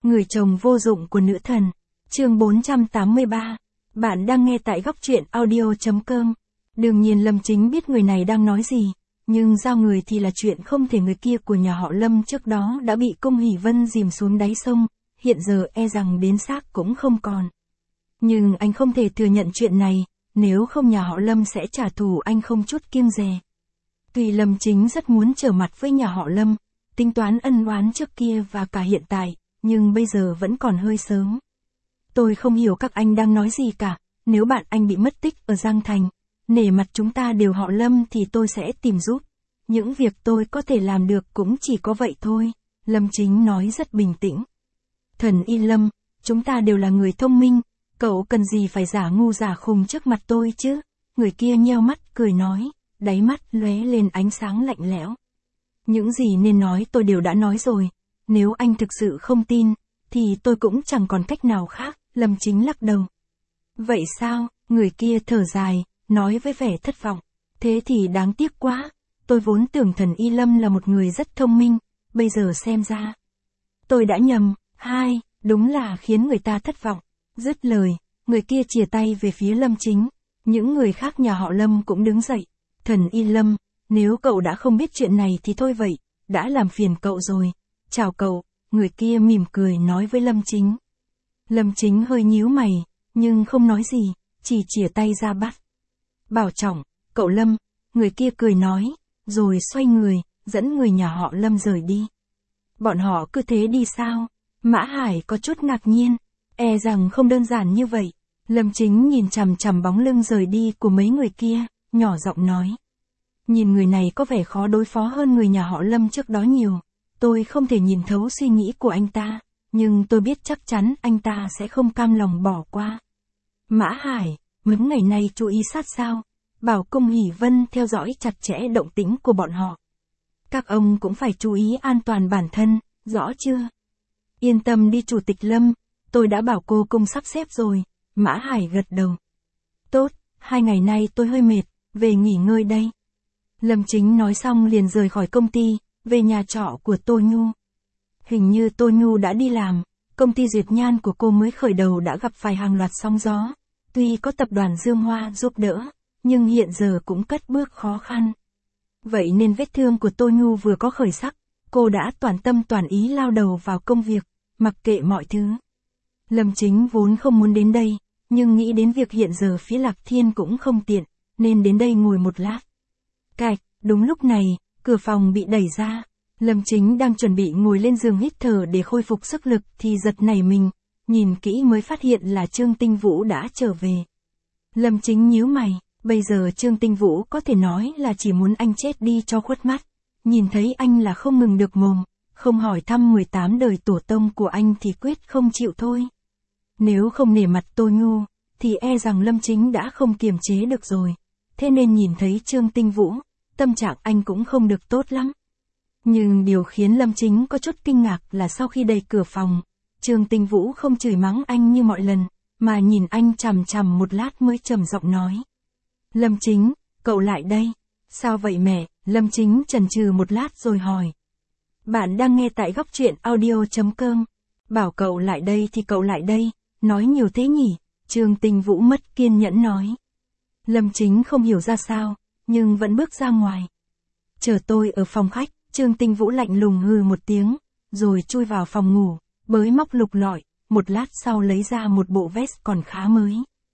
Người chồng vô dụng của nữ thần. Chương 483. Bạn đang nghe tại góc truyện audio.com. Đương nhiên Lâm Chính biết người này đang nói gì, nhưng giao người thì là chuyện không thể. Người kia của nhà họ Lâm trước đó đã bị Cung Hỷ Vân dìm xuống đáy sông, hiện giờ e rằng đến xác cũng không còn. Nhưng anh không thể thừa nhận chuyện này, nếu không nhà họ Lâm sẽ trả thù anh không chút kiêng dè. Tuy Lâm Chính rất muốn trở mặt với nhà họ Lâm, tính toán ân oán trước kia và cả hiện tại, nhưng bây giờ vẫn còn hơi sớm. Tôi không hiểu các anh đang nói gì cả, nếu bạn anh bị mất tích ở Giang Thành, nể mặt chúng ta đều họ Lâm thì tôi sẽ tìm giúp. Những việc tôi có thể làm được cũng chỉ có vậy thôi, Lâm Chính nói rất bình tĩnh. Thần Y Lâm, chúng ta đều là người thông minh, cậu cần gì phải giả ngu giả khùng trước mặt tôi chứ? Người kia nheo mắt cười nói, đáy mắt lóe lên ánh sáng lạnh lẽo. Những gì nên nói tôi đều đã nói rồi, nếu anh thực sự không tin, thì tôi cũng chẳng còn cách nào khác, Lâm Chính lắc đầu. Vậy sao? Người kia thở dài, nói với vẻ thất vọng. Thế thì đáng tiếc quá, tôi vốn tưởng thần Y Lâm là một người rất thông minh, bây giờ xem ra. Tôi đã nhầm, đúng là khiến người ta thất vọng. Dứt lời, người kia chìa tay về phía Lâm Chính, những người khác nhà họ Lâm cũng đứng dậy. Thần Y Lâm, nếu cậu đã không biết chuyện này thì thôi vậy, đã làm phiền cậu rồi. Chào cậu, người kia mỉm cười nói với Lâm Chính. Lâm Chính hơi nhíu mày, nhưng không nói gì, chỉ chìa tay ra bắt. Bảo trọng, cậu Lâm, người kia cười nói, rồi xoay người, dẫn người nhà họ Lâm rời đi. Bọn họ cứ thế đi sao? Mã Hải có chút ngạc nhiên, e rằng không đơn giản như vậy. Lâm Chính nhìn chằm chằm bóng lưng rời đi của mấy người kia, nhỏ giọng nói. Nhìn người này có vẻ khó đối phó hơn người nhà họ Lâm trước đó nhiều. Tôi không thể nhìn thấu suy nghĩ của anh ta, nhưng tôi biết chắc chắn anh ta sẽ không cam lòng bỏ qua. Mã Hải, mấy ngày nay chú ý sát sao, bảo Cung Hỷ Vân theo dõi chặt chẽ động tĩnh của bọn họ. Các ông cũng phải chú ý an toàn bản thân, rõ chưa? Yên tâm đi Chủ tịch Lâm, tôi đã bảo cô Cung sắp xếp rồi. Mã Hải gật đầu. Tốt, 2 ngày nay tôi hơi mệt, về nghỉ ngơi đây. Lâm Chính nói xong liền rời khỏi công ty, về nhà trọ của Tô Nhu. Hình như Tô Nhu đã đi làm, công ty Duyệt Nhan của cô mới khởi đầu đã gặp phải hàng loạt sóng gió. Tuy có tập đoàn Dương Hoa giúp đỡ, nhưng hiện giờ cũng cất bước khó khăn. Vậy nên vết thương của Tô Nhu vừa có khởi sắc, cô đã toàn tâm toàn ý lao đầu vào công việc, mặc kệ mọi thứ. Lâm Chính vốn không muốn đến đây, nhưng nghĩ đến việc hiện giờ phía Lạc Thiên cũng không tiện, nên đến đây ngồi một lát. Cạch, đúng lúc này, cửa phòng bị đẩy ra. Lâm Chính đang chuẩn bị ngồi lên giường hít thở để khôi phục sức lực thì giật nảy mình, nhìn kỹ mới phát hiện là Trương Tinh Vũ đã trở về. Lâm Chính nhíu mày, bây giờ Trương Tinh Vũ có thể nói là chỉ muốn anh chết đi cho khuất mắt. Nhìn thấy anh là không ngừng được mồm, không hỏi thăm 18 đời tổ tông của anh thì quyết không chịu thôi. Nếu không nể mặt Tô Nhu, thì e rằng Lâm Chính đã không kiềm chế được rồi. Thế nên nhìn thấy Trương Tinh Vũ, tâm trạng anh cũng không được tốt lắm. Nhưng điều khiến Lâm Chính có chút kinh ngạc là sau khi đẩy cửa phòng, Trương Tinh Vũ không chửi mắng anh như mọi lần, mà nhìn anh chằm chằm một lát mới trầm giọng nói. Lâm Chính, cậu lại đây. Sao vậy mẹ? Lâm Chính chần chừ một lát rồi hỏi. Bạn đang nghe tại góc truyện audio.com. Bảo cậu lại đây thì cậu lại đây, nói nhiều thế nhỉ? Trương Tinh Vũ mất kiên nhẫn nói. Lâm Chính không hiểu ra sao, nhưng vẫn bước ra ngoài. Chờ tôi ở phòng khách. Trương Tinh Vũ lạnh lùng hừ một tiếng, rồi chui vào phòng ngủ, bới móc lục lọi, một lát sau lấy ra một bộ vest còn khá mới.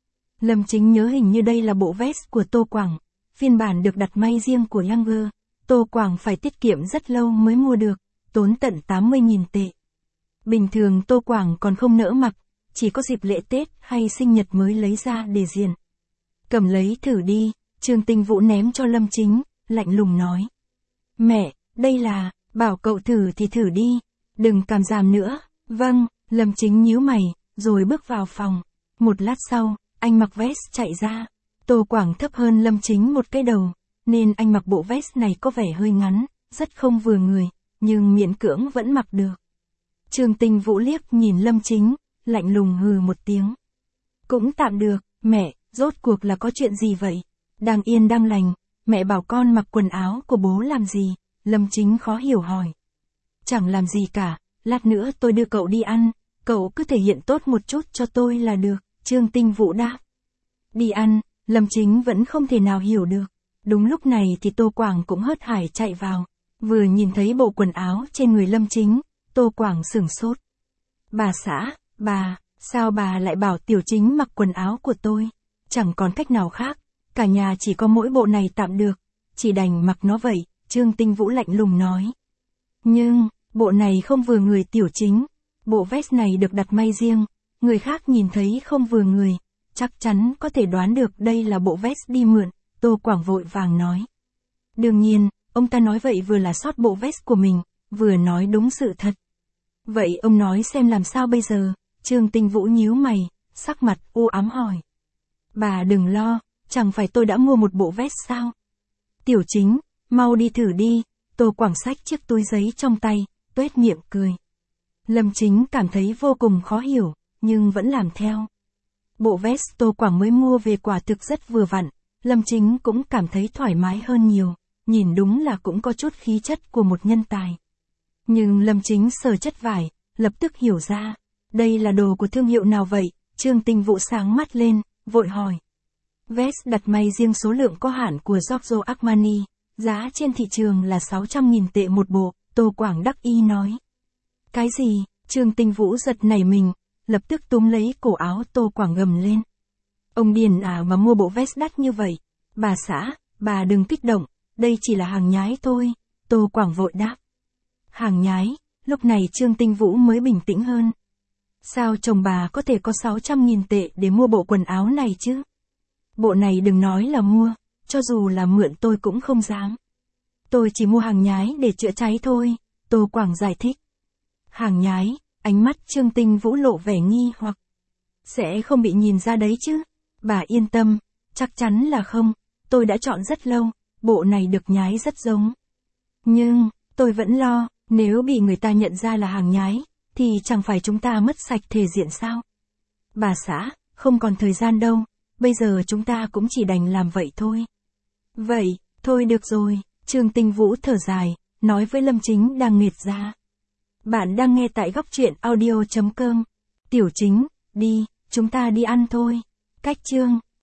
Lâm Chính nhớ hình như đây là bộ vest của Tô Quảng, phiên bản được đặt may riêng của Younger. Tô Quảng phải tiết kiệm rất lâu mới mua được, tốn tận 80.000 tệ. Bình thường Tô Quảng còn không nỡ mặc, chỉ có dịp lễ Tết hay sinh nhật mới lấy ra để diện. Cầm lấy thử đi, Trương Tinh Vũ ném cho Lâm Chính, lạnh lùng nói. Mẹ, đây là, bảo cậu thử thì thử đi, đừng càm ràm nữa. Vâng, Lâm Chính nhíu mày, rồi bước vào phòng. Một lát sau, anh mặc vest chạy ra. Tô Quảng thấp hơn Lâm Chính một cái đầu, nên anh mặc bộ vest này có vẻ hơi ngắn, rất không vừa người, nhưng miễn cưỡng vẫn mặc được. Trương Tinh Vũ liếc nhìn Lâm Chính, lạnh lùng hừ một tiếng. Cũng tạm được, mẹ, rốt cuộc là có chuyện gì vậy? Đang yên đang lành, mẹ bảo con mặc quần áo của bố làm gì? Lâm Chính khó hiểu hỏi. Chẳng làm gì cả, lát nữa tôi đưa cậu đi ăn, Cậu cứ thể hiện tốt một chút cho tôi là được, Trương Tinh Vũ đáp. Đi ăn, Lâm Chính vẫn không thể nào hiểu được. Đúng lúc này thì Tô Quảng cũng hớt hải chạy vào. Vừa nhìn thấy bộ quần áo trên người Lâm Chính, Tô Quảng sửng sốt. Bà xã, sao bà lại bảo Tiểu Chính mặc quần áo của tôi? Chẳng còn cách nào khác, cả nhà chỉ có mỗi bộ này tạm được, chỉ đành mặc nó vậy, Trương Tinh Vũ lạnh lùng nói. Nhưng, bộ này không vừa người Tiểu Chính, bộ vest này được đặt may riêng, người khác nhìn thấy không vừa người, chắc chắn có thể đoán được đây là bộ vest đi mượn, Tô Quảng vội vàng nói. Đương nhiên, ông ta nói vậy vừa là sót bộ vest của mình, vừa nói đúng sự thật. Vậy ông nói xem làm sao bây giờ, Trương Tinh Vũ nhíu mày, sắc mặt u ám hỏi. Bà đừng lo, chẳng phải tôi đã mua một bộ vest sao? Tiểu Chính, mau đi thử đi, Tô Quảng xách chiếc túi giấy trong tay, tuét miệng cười. Lâm Chính cảm thấy vô cùng khó hiểu, nhưng vẫn làm theo. Bộ vest Tô Quảng mới mua về quả thực rất vừa vặn, Lâm Chính cũng cảm thấy thoải mái hơn nhiều, nhìn đúng là cũng có chút khí chất của một nhân tài. Nhưng Lâm Chính sờ chất vải, lập tức hiểu ra, đây là đồ của thương hiệu nào vậy, Trương Tinh Vũ sáng mắt lên, vội hỏi. Vest đặt may riêng số lượng có hạn của Giorgio Armani, giá trên thị trường là 600.000 tệ một bộ, Tô Quảng đắc ý nói. Cái gì, Trương Tinh Vũ giật nảy mình, lập tức túm lấy cổ áo Tô Quảng gầm lên. Ông điền mà mua bộ vest đắt như vậy, bà xã, bà đừng kích động, đây chỉ là hàng nhái thôi, Tô Quảng vội đáp. Hàng nhái, lúc này Trương Tinh Vũ mới bình tĩnh hơn. Sao chồng bà có thể có 600.000 tệ để mua bộ quần áo này chứ? Bộ này đừng nói là mua, cho dù là mượn tôi cũng không dám. Tôi chỉ mua hàng nhái để chữa cháy thôi, Tô Quảng giải thích. Hàng nhái, ánh mắt Trương Tinh Vũ lộ vẻ nghi hoặc. Sẽ không bị nhìn ra đấy chứ? Bà yên tâm, chắc chắn là không, tôi đã chọn rất lâu, bộ này được nhái rất giống. Nhưng, tôi vẫn lo, nếu bị người ta nhận ra là hàng nhái, thì chẳng phải chúng ta mất sạch thể diện sao? Bà xã, không còn thời gian đâu, bây giờ chúng ta cũng chỉ đành làm vậy thôi. Vậy, thôi được rồi, Trương Tinh Vũ thở dài, nói với Lâm Chính đang nghệt ra. Bạn đang nghe tại góc truyện audio.com. Tiểu Chính, đi, chúng ta đi ăn thôi. Cách chương